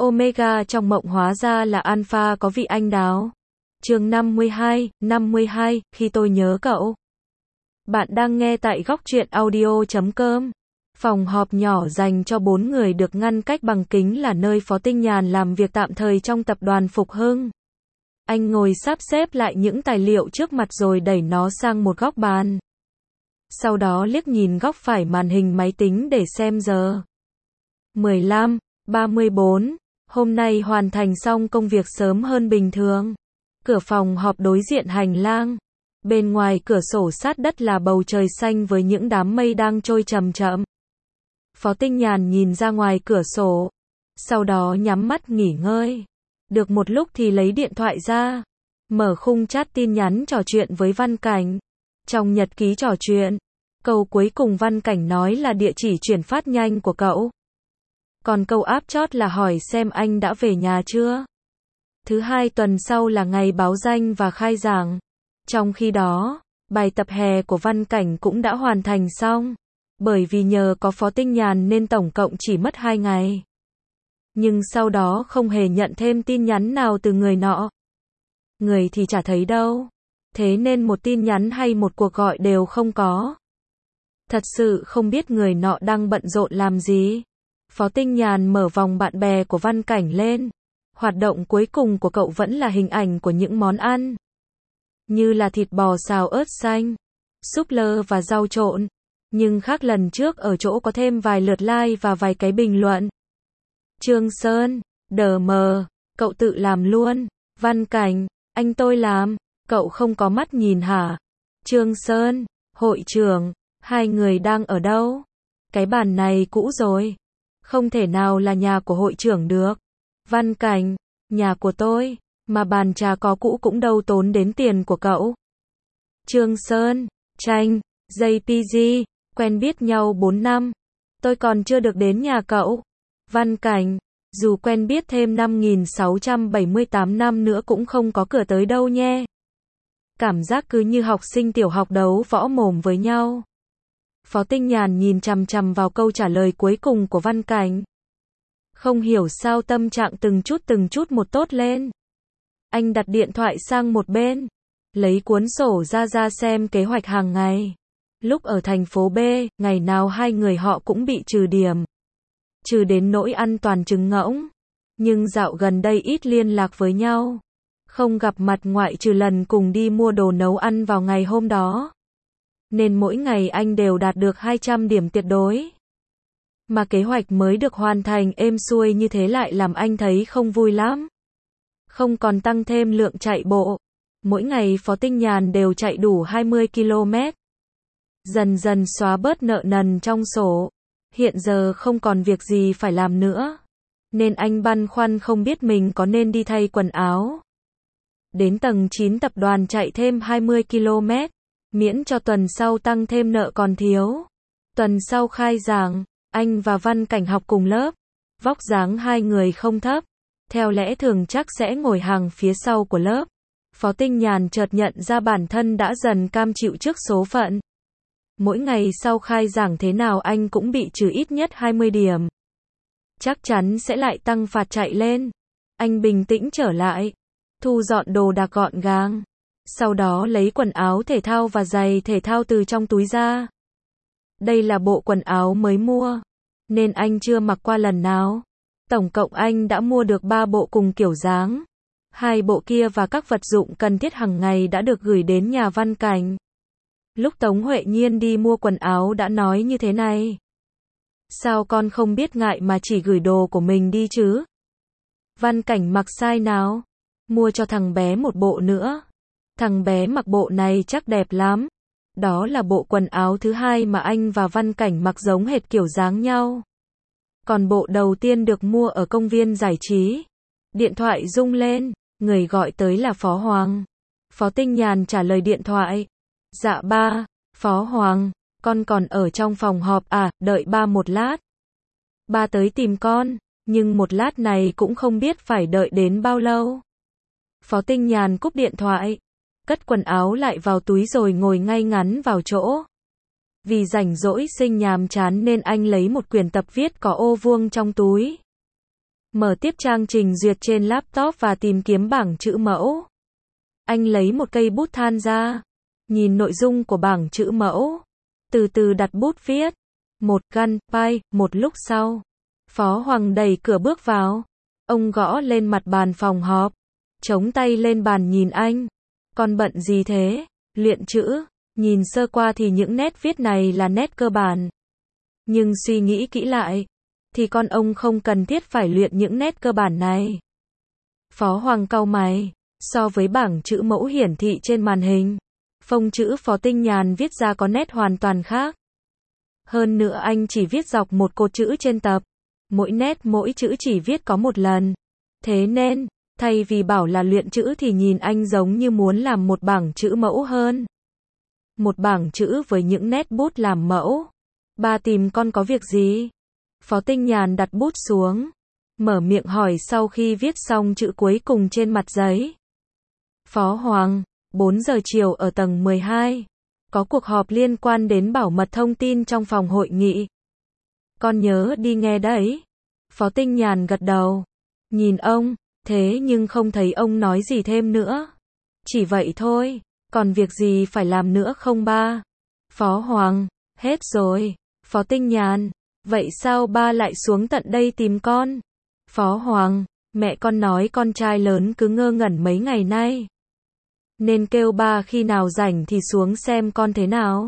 Omega trong mộng hóa ra là Alpha có vị anh đào. Chương 52, khi tôi nhớ cậu. Bạn đang nghe tại góc truyện audio.com. Phòng họp nhỏ dành cho 4 người được ngăn cách bằng kính là nơi Phó Tinh Nhàn làm việc tạm thời trong tập đoàn Phục Hưng. Anh ngồi sắp xếp lại những tài liệu trước mặt rồi đẩy nó sang một góc bàn. Sau đó liếc nhìn góc phải màn hình máy tính để xem giờ. 15:34. Hôm nay hoàn thành xong công việc sớm hơn bình thường. Cửa phòng họp đối diện hành lang. Bên ngoài cửa sổ sát đất là bầu trời xanh với những đám mây đang trôi chậm chậm. Phó Tinh Nhàn nhìn ra ngoài cửa sổ. Sau đó nhắm mắt nghỉ ngơi. Được một lúc thì lấy điện thoại ra. Mở khung chat tin nhắn trò chuyện với Văn Cảnh. Trong nhật ký trò chuyện, câu cuối cùng Văn Cảnh nói là địa chỉ chuyển phát nhanh của cậu. Còn câu áp chót là hỏi xem anh đã về nhà chưa. Thứ hai tuần sau là ngày báo danh và khai giảng. Trong khi đó, bài tập hè của Văn Cảnh cũng đã hoàn thành xong. Bởi vì nhờ có Phó Tinh Nhàn nên tổng cộng chỉ mất 2 ngày. Nhưng sau đó không hề nhận thêm tin nhắn nào từ người nọ. Người thì chả thấy đâu. Thế nên một tin nhắn hay một cuộc gọi đều không có. Thật sự không biết người nọ đang bận rộn làm gì. Phó Tinh Nhàn mở vòng bạn bè của Văn Cảnh lên. Hoạt động cuối cùng của cậu vẫn là hình ảnh của những món ăn. Như là thịt bò xào ớt xanh, súp lơ và rau trộn. Nhưng khác lần trước ở chỗ có thêm vài lượt like và vài cái bình luận. Trương Sơn, DM, cậu tự làm luôn. Văn Cảnh, anh tôi làm, cậu không có mắt nhìn hả? Trương Sơn, hội trưởng, hai người đang ở đâu? Cái bàn này cũ rồi. Không thể nào là nhà của hội trưởng được. Văn Cảnh, nhà của tôi, mà bàn trà có cũ cũng đâu tốn đến tiền của cậu. Trương Sơn, Tranh, JPG, quen biết nhau 4 năm. Tôi còn chưa được đến nhà cậu. Văn Cảnh, dù quen biết thêm 5.678 năm nữa cũng không có cửa tới đâu nhé. Cảm giác cứ như học sinh tiểu học đấu võ mồm với nhau. Phó Tinh Nhàn nhìn chằm chằm vào câu trả lời cuối cùng của Văn Cảnh. Không hiểu sao tâm trạng từng chút một tốt lên. Anh đặt điện thoại sang một bên. Lấy cuốn sổ ra xem kế hoạch hàng ngày. Lúc ở thành phố B, ngày nào hai người họ cũng bị trừ điểm. Trừ đến nỗi ăn toàn trứng ngỗng. Nhưng dạo gần đây ít liên lạc với nhau. Không gặp mặt ngoại trừ lần cùng đi mua đồ nấu ăn vào ngày hôm đó. Nên mỗi ngày anh đều đạt được 200 điểm tuyệt đối. Mà kế hoạch mới được hoàn thành êm xuôi như thế lại làm anh thấy không vui lắm. Không còn tăng thêm lượng chạy bộ. Mỗi ngày Phó Tinh Nhàn đều chạy đủ 20 km. Dần dần xóa bớt nợ nần trong sổ. Hiện giờ không còn việc gì phải làm nữa. Nên anh băn khoăn không biết mình có nên đi thay quần áo. Đến tầng 9 tập đoàn chạy thêm 20 km. Miễn cho tuần sau tăng thêm nợ còn thiếu. Tuần sau khai giảng, anh và Văn Cảnh học cùng lớp. Vóc dáng hai người không thấp. Theo lẽ thường chắc sẽ ngồi hàng phía sau của lớp. Phó Tinh Nhàn chợt nhận ra bản thân đã dần cam chịu trước số phận. Mỗi ngày sau khai giảng thế nào anh cũng bị trừ ít nhất 20 điểm. Chắc chắn sẽ lại tăng phạt chạy lên. Anh bình tĩnh trở lại. Thu dọn đồ đạc gọn gàng. Sau đó lấy quần áo thể thao và giày thể thao từ trong túi ra. Đây là bộ quần áo mới mua. Nên anh chưa mặc qua lần nào. Tổng cộng anh đã mua được 3 bộ cùng kiểu dáng. 2 bộ kia và các vật dụng cần thiết hàng ngày đã được gửi đến nhà Văn Cảnh. Lúc Tống Huệ Nhiên đi mua quần áo đã nói như thế này. Sao con không biết ngại mà chỉ gửi đồ của mình đi chứ? Văn Cảnh mặc sai nào? Mua cho thằng bé một bộ nữa. Thằng bé mặc bộ này chắc đẹp lắm. Đó là bộ quần áo thứ hai mà anh và Văn Cảnh mặc giống hệt kiểu dáng nhau. Còn bộ đầu tiên được mua ở công viên giải trí. Điện thoại rung lên, người gọi tới là Phó Hoàng. Phó Tinh Nhàn trả lời điện thoại. Dạ ba, Phó Hoàng, con còn ở trong phòng họp à, đợi ba một lát. Ba tới tìm con, nhưng một lát này cũng không biết phải đợi đến bao lâu. Phó Tinh Nhàn cúp điện thoại. Cất quần áo lại vào túi rồi ngồi ngay ngắn vào chỗ. Vì rảnh rỗi sinh nhàm chán nên anh lấy một quyển tập viết có ô vuông trong túi. Mở tiếp trang trình duyệt trên laptop và tìm kiếm bảng chữ mẫu. Anh lấy một cây bút than ra, nhìn nội dung của bảng chữ mẫu, từ từ đặt bút viết. Một găn, pai, một lúc sau, Phó Hoàng đẩy cửa bước vào. Ông gõ lên mặt bàn phòng họp, chống tay lên bàn nhìn anh. Con bận gì thế? Luyện chữ. Nhìn sơ qua thì những nét viết này là nét cơ bản. Nhưng suy nghĩ kỹ lại, thì con ông không cần thiết phải luyện những nét cơ bản này. Phó Hoàng cau mày, so với bảng chữ mẫu hiển thị trên màn hình, phông chữ Phó Tinh Nhàn viết ra có nét hoàn toàn khác. Hơn nữa anh chỉ viết dọc một cột chữ trên tập, mỗi nét mỗi chữ chỉ viết có một lần. Thế nên, thay vì bảo là luyện chữ thì nhìn anh giống như muốn làm một bảng chữ mẫu hơn. Một bảng chữ với những nét bút làm mẫu. Ba tìm con có việc gì? Phó Tinh Nhàn đặt bút xuống, mở miệng hỏi sau khi viết xong chữ cuối cùng trên mặt giấy. Phó Hoàng, 4 giờ chiều ở tầng 12. Có cuộc họp liên quan đến bảo mật thông tin trong phòng hội nghị. Con nhớ đi nghe đấy. Phó Tinh Nhàn gật đầu. Nhìn ông, thế nhưng không thấy ông nói gì thêm nữa. Chỉ vậy thôi, còn việc gì phải làm nữa không ba? Phó Hoàng, hết rồi. Phó Tinh Nhàn, vậy sao ba lại xuống tận đây tìm con? Phó Hoàng, mẹ con nói con trai lớn cứ ngơ ngẩn mấy ngày nay. Nên kêu ba khi nào rảnh thì xuống xem con thế nào.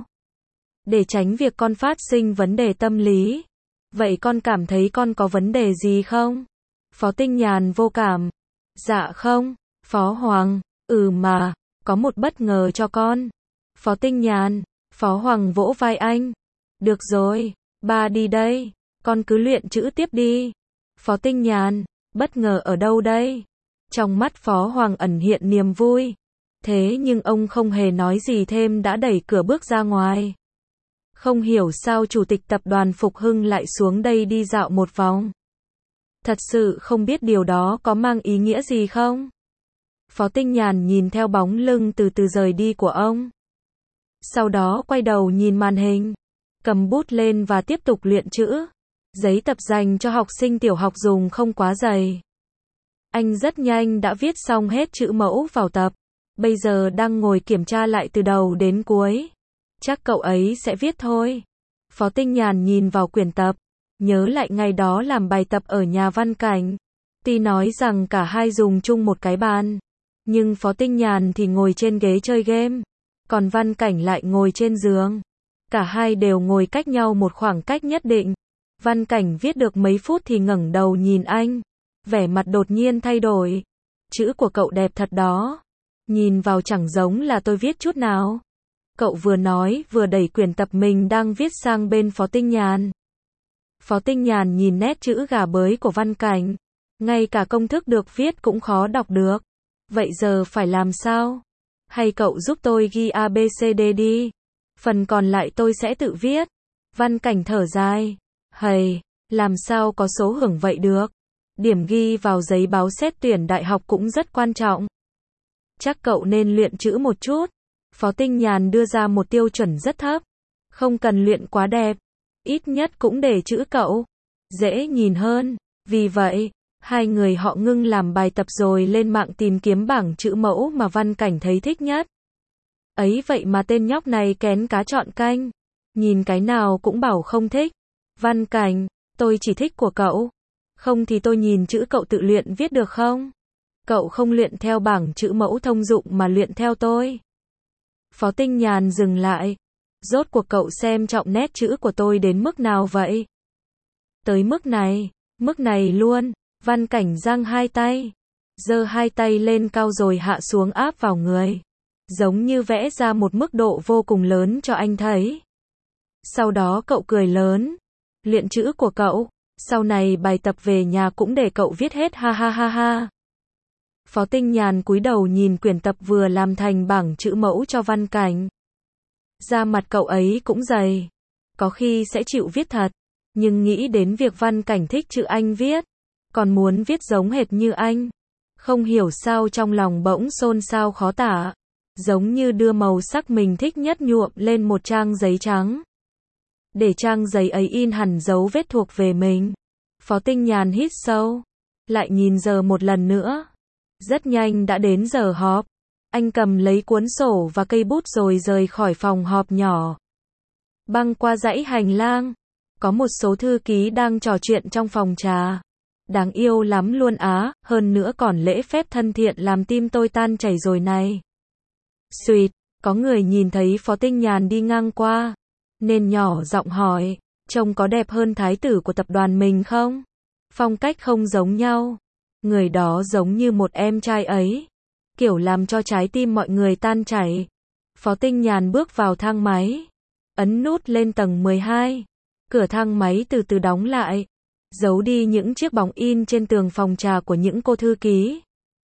Để tránh việc con phát sinh vấn đề tâm lý. Vậy con cảm thấy con có vấn đề gì không? Phó Tinh Nhàn vô cảm. Dạ không. Phó Hoàng, mà, có một bất ngờ cho con. Phó Tinh Nhàn, Phó Hoàng vỗ vai anh. Được rồi, ba đi đây, con cứ luyện chữ tiếp đi. Phó Tinh Nhàn, bất ngờ ở đâu đây? Trong mắt Phó Hoàng ẩn hiện niềm vui. Thế nhưng ông không hề nói gì thêm đã đẩy cửa bước ra ngoài. Không hiểu sao chủ tịch tập đoàn Phục Hưng lại xuống đây đi dạo một vòng. Thật sự không biết điều đó có mang ý nghĩa gì không? Phó Tinh Nhàn nhìn theo bóng lưng từ từ rời đi của ông. Sau đó quay đầu nhìn màn hình, cầm bút lên và tiếp tục luyện chữ. Giấy tập dành cho học sinh tiểu học dùng không quá dày. Anh rất nhanh đã viết xong hết chữ mẫu vào tập. Bây giờ đang ngồi kiểm tra lại từ đầu đến cuối. Chắc cậu ấy sẽ viết thôi. Phó Tinh Nhàn nhìn vào quyển tập, nhớ lại ngày đó làm bài tập ở nhà Văn Cảnh. Tuy nói rằng cả hai dùng chung một cái bàn, nhưng Phó Tinh Nhàn thì ngồi trên ghế chơi game, còn Văn Cảnh lại ngồi trên giường. Cả hai đều ngồi cách nhau một khoảng cách nhất định. Văn Cảnh viết được mấy phút thì ngẩng đầu nhìn anh, vẻ mặt đột nhiên thay đổi. Chữ của cậu đẹp thật đó. Nhìn vào chẳng giống là tôi viết chút nào. Cậu vừa nói vừa đẩy quyển tập mình đang viết sang bên Phó Tinh Nhàn. Phó Tinh Nhàn nhìn nét chữ gà bới của Văn Cảnh. Ngay cả công thức được viết cũng khó đọc được. Vậy giờ phải làm sao? Hay cậu giúp tôi ghi ABCD đi. Phần còn lại tôi sẽ tự viết. Văn Cảnh thở dài. Hầy, làm sao có số hưởng vậy được? Điểm ghi vào giấy báo xét tuyển đại học cũng rất quan trọng. Chắc cậu nên luyện chữ một chút. Phó Tinh Nhàn đưa ra một tiêu chuẩn rất thấp. Không cần luyện quá đẹp. Ít nhất cũng để chữ cậu dễ nhìn hơn. Vì vậy, hai người họ ngưng làm bài tập rồi lên mạng tìm kiếm bảng chữ mẫu mà Văn Cảnh thấy thích nhất. Ấy vậy mà tên nhóc này kén cá chọn canh. Nhìn cái nào cũng bảo không thích. Văn Cảnh, tôi chỉ thích của cậu. Không thì tôi nhìn chữ cậu tự luyện viết được không? Cậu không luyện theo bảng chữ mẫu thông dụng mà luyện theo tôi. Phó Tinh Nhàn dừng lại. Rốt cuộc cậu xem trọng nét chữ của tôi đến mức nào vậy? Tới mức này luôn. Văn Cảnh giang hai tay, giơ hai tay lên cao rồi hạ xuống áp vào người. Giống như vẽ ra một mức độ vô cùng lớn cho anh thấy. Sau đó cậu cười lớn. Luyện chữ của cậu, sau này bài tập về nhà cũng để cậu viết hết ha ha ha ha. Phó Tinh Nhàn cúi đầu nhìn quyển tập vừa làm thành bảng chữ mẫu cho Văn Cảnh. Da mặt cậu ấy cũng dày. Có khi sẽ chịu viết thật. Nhưng nghĩ đến việc Văn Cảnh thích chữ anh viết, còn muốn viết giống hệt như anh. Không hiểu sao trong lòng bỗng xôn xao khó tả. Giống như đưa màu sắc mình thích nhất nhuộm lên một trang giấy trắng. Để trang giấy ấy in hẳn dấu vết thuộc về mình. Phó Tinh Nhàn hít sâu. lại nhìn giờ một lần nữa. Rất nhanh đã đến giờ họp. Anh cầm lấy cuốn sổ và cây bút rồi rời khỏi phòng họp nhỏ. Băng qua dãy hành lang. Có một số thư ký đang trò chuyện trong phòng trà. Đáng yêu lắm luôn á, hơn nữa còn lễ phép thân thiện làm tim tôi tan chảy rồi này. Xuyệt, có người nhìn thấy Phó Tinh Nhàn đi ngang qua, nên nhỏ giọng hỏi, trông có đẹp hơn thái tử của tập đoàn mình không? Phong cách không giống nhau. Người đó giống như một em trai ấy, kiểu làm cho trái tim mọi người tan chảy. Phó Tinh Nhàn bước vào thang máy, ấn nút lên tầng 12. Cửa thang máy từ từ đóng lại, giấu đi những chiếc bóng in trên tường phòng trà của những cô thư ký,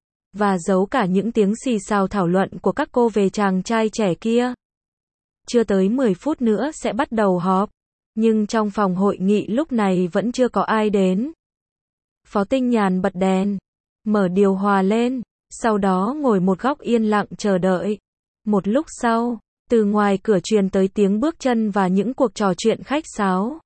và giấu cả những tiếng xì xào thảo luận của các cô về chàng trai trẻ kia. Chưa tới 10 phút nữa sẽ bắt đầu họp, nhưng trong phòng hội nghị lúc này vẫn chưa có ai đến. Phó Tinh Nhàn bật đèn, mở điều hòa lên, sau đó ngồi một góc yên lặng chờ đợi. Một lúc sau, từ ngoài cửa truyền tới tiếng bước chân và những cuộc trò chuyện khách sáo.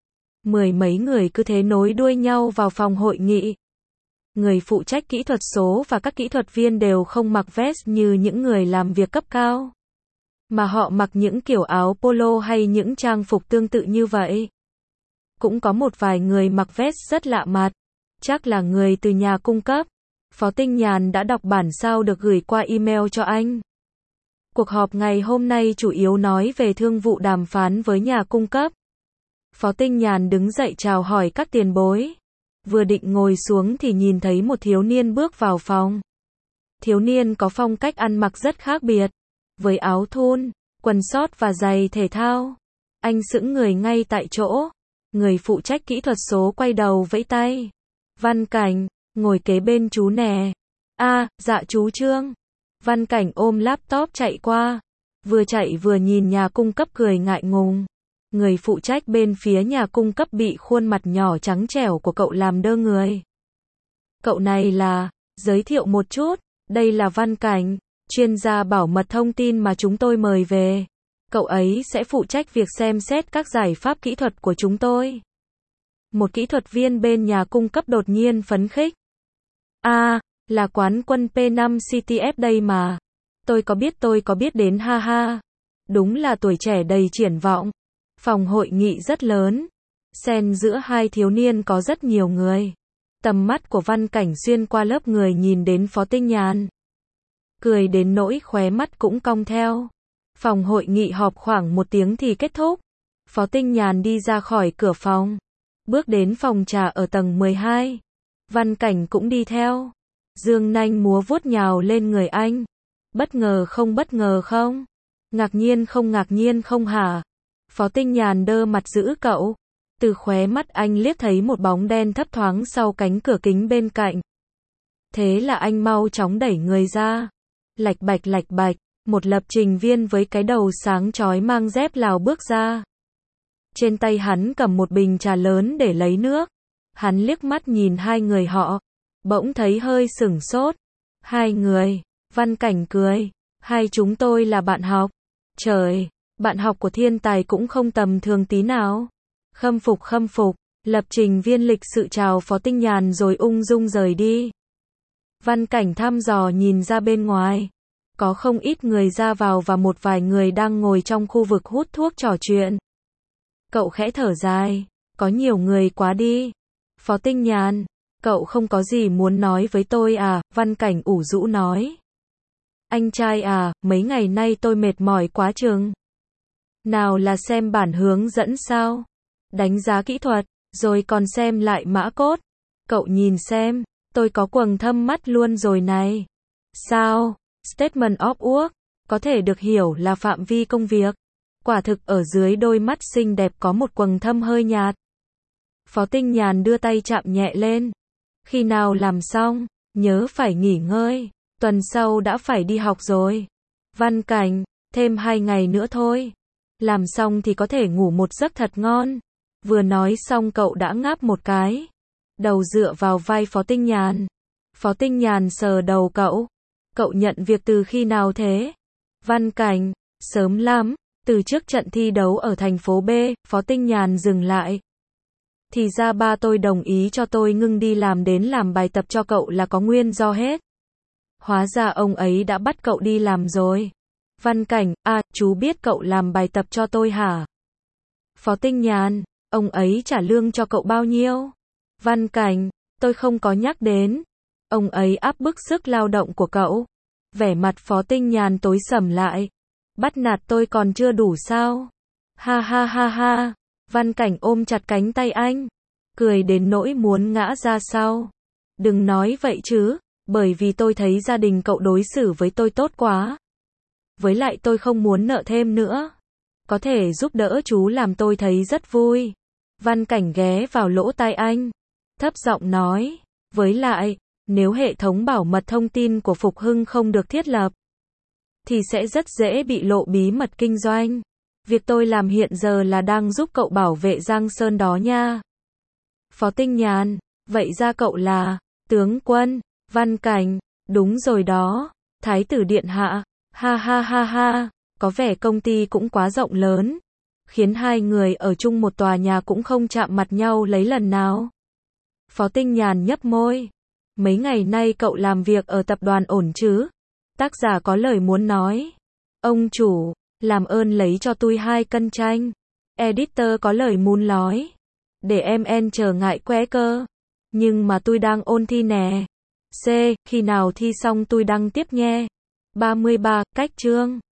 Mười mấy người cứ thế nối đuôi nhau vào phòng hội nghị. Người phụ trách kỹ thuật số và các kỹ thuật viên đều không mặc vest như những người làm việc cấp cao, mà họ mặc những kiểu áo polo hay những trang phục tương tự như vậy. Cũng có một vài người mặc vest rất lạ mặt, chắc là người từ nhà cung cấp. Phó Tinh Nhàn đã đọc bản sao được gửi qua email cho anh. Cuộc họp ngày hôm nay chủ yếu nói về thương vụ đàm phán với nhà cung cấp. Phó Tinh Nhàn đứng dậy chào hỏi các tiền bối. Vừa định ngồi xuống thì nhìn thấy một thiếu niên bước vào phòng. Thiếu niên có phong cách ăn mặc rất khác biệt, với áo thun, quần sót và giày thể thao. Anh sững người ngay tại chỗ. Người phụ trách kỹ thuật số quay đầu vẫy tay. Văn Cảnh, ngồi kế bên chú nè. Dạ chú Trương. Văn Cảnh ôm laptop chạy qua. Vừa chạy vừa nhìn nhà cung cấp cười ngại ngùng. Người phụ trách bên phía nhà cung cấp bị khuôn mặt nhỏ trắng trẻo của cậu làm đơ người. Cậu này là, giới thiệu một chút, đây là Văn Cảnh, chuyên gia bảo mật thông tin mà chúng tôi mời về. Cậu ấy sẽ phụ trách việc xem xét các giải pháp kỹ thuật của chúng tôi. Một kỹ thuật viên bên nhà cung cấp đột nhiên phấn khích. Là quán quân P5 CTF đây mà. Tôi có biết đến ha ha. Đúng là tuổi trẻ đầy triển vọng. Phòng hội nghị rất lớn. Xen giữa hai thiếu niên có rất nhiều người. Tầm mắt của Văn Cảnh xuyên qua lớp người nhìn đến Phó Tinh Nhàn. Cười đến nỗi khóe mắt cũng cong theo. Phòng hội nghị họp khoảng 1 tiếng thì kết thúc. Phó Tinh Nhàn đi ra khỏi cửa phòng, bước đến phòng trà ở tầng 12. Văn Cảnh cũng đi theo. Dương nanh múa vuốt nhào lên người anh. Bất ngờ không? Ngạc nhiên không hả? Phó Tinh Nhàn đơ mặt giữ cậu. Từ khóe mắt anh liếc thấy một bóng đen thấp thoáng sau cánh cửa kính bên cạnh. Thế là anh mau chóng đẩy người ra. Lạch bạch, một lập trình viên với cái đầu sáng chói mang dép Lào bước ra. Trên tay hắn cầm một bình trà lớn để lấy nước. Hắn liếc mắt nhìn hai người họ, bỗng thấy hơi sửng sốt. Hai người, Văn Cảnh cười. Hai chúng tôi là bạn học. Trời, bạn học của thiên tài cũng không tầm thường tí nào. Khâm phục. Lập trình viên lịch sự chào Phó Tinh Nhàn rồi ung dung rời đi. Văn Cảnh thăm dò nhìn ra bên ngoài. Có không ít người ra vào và một vài người đang ngồi trong khu vực hút thuốc trò chuyện. Cậu khẽ thở dài. Có nhiều người quá đi. Phó Tinh Nhàn, cậu không có gì muốn nói với tôi à? Văn Cảnh ủ rũ nói. Anh trai à, mấy ngày nay tôi mệt mỏi quá chừng. Nào là xem bản hướng dẫn sao? Đánh giá kỹ thuật, rồi còn xem lại mã code. Cậu nhìn xem, tôi có quầng thâm mắt luôn rồi này. Sao? Statement of work, có thể được hiểu là phạm vi công việc. Quả thực ở dưới đôi mắt xinh đẹp có một quầng thâm hơi nhạt. Phó Tinh Nhàn đưa tay chạm nhẹ lên. Khi nào làm xong, nhớ phải nghỉ ngơi. Tuần sau đã phải đi học rồi. Văn Cảnh, thêm 2 ngày nữa thôi. Làm xong thì có thể ngủ một giấc thật ngon. Vừa nói xong cậu đã ngáp một cái. Đầu dựa vào vai Phó Tinh Nhàn. Phó Tinh Nhàn sờ đầu cậu. Cậu nhận việc từ khi nào thế? Văn Cảnh, sớm lắm. Từ trước trận thi đấu ở thành phố B. Phó Tinh Nhàn dừng lại. Thì ra ba tôi đồng ý cho tôi ngưng đi làm đến làm bài tập cho cậu là có nguyên do hết. Hóa ra ông ấy đã bắt cậu đi làm rồi. Văn Cảnh, chú biết cậu làm bài tập cho tôi hả? Phó Tinh Nhàn, ông ấy trả lương cho cậu bao nhiêu? Văn Cảnh, tôi không có nhắc đến. Ông ấy áp bức sức lao động của cậu. Vẻ mặt Phó Tinh Nhàn tối sầm lại. Bắt nạt tôi còn chưa đủ sao? Ha ha ha ha. Văn Cảnh ôm chặt cánh tay anh, cười đến nỗi muốn ngã ra sau. Đừng nói vậy chứ, bởi vì tôi thấy gia đình cậu đối xử với tôi tốt quá. Với lại tôi không muốn nợ thêm nữa. Có thể giúp đỡ chú làm tôi thấy rất vui. Văn Cảnh ghé vào lỗ tai anh, thấp giọng nói. Với lại, nếu hệ thống bảo mật thông tin của Phục Hưng không được thiết lập, thì sẽ rất dễ bị lộ bí mật kinh doanh. Việc tôi làm hiện giờ là đang giúp cậu bảo vệ Giang Sơn đó nha. Phó Tinh Nhàn, vậy ra cậu là tướng quân. Văn Cảnh, đúng rồi đó, Thái tử điện hạ. Ha ha ha ha, có vẻ công ty cũng quá rộng lớn, khiến hai người ở chung một tòa nhà cũng không chạm mặt nhau lấy lần nào. Phó Tinh Nhàn nhấp môi. Mấy ngày nay cậu làm việc ở tập đoàn ổn chứ? Tác giả có lời muốn nói. Ông chủ, làm ơn lấy cho tôi 2 cân chanh. Editor có lời muốn nói. Để em chờ ngại quẽ cơ. Nhưng mà tôi đang ôn thi nè. C, khi nào thi xong tôi đăng tiếp nhé. 33, cách chương.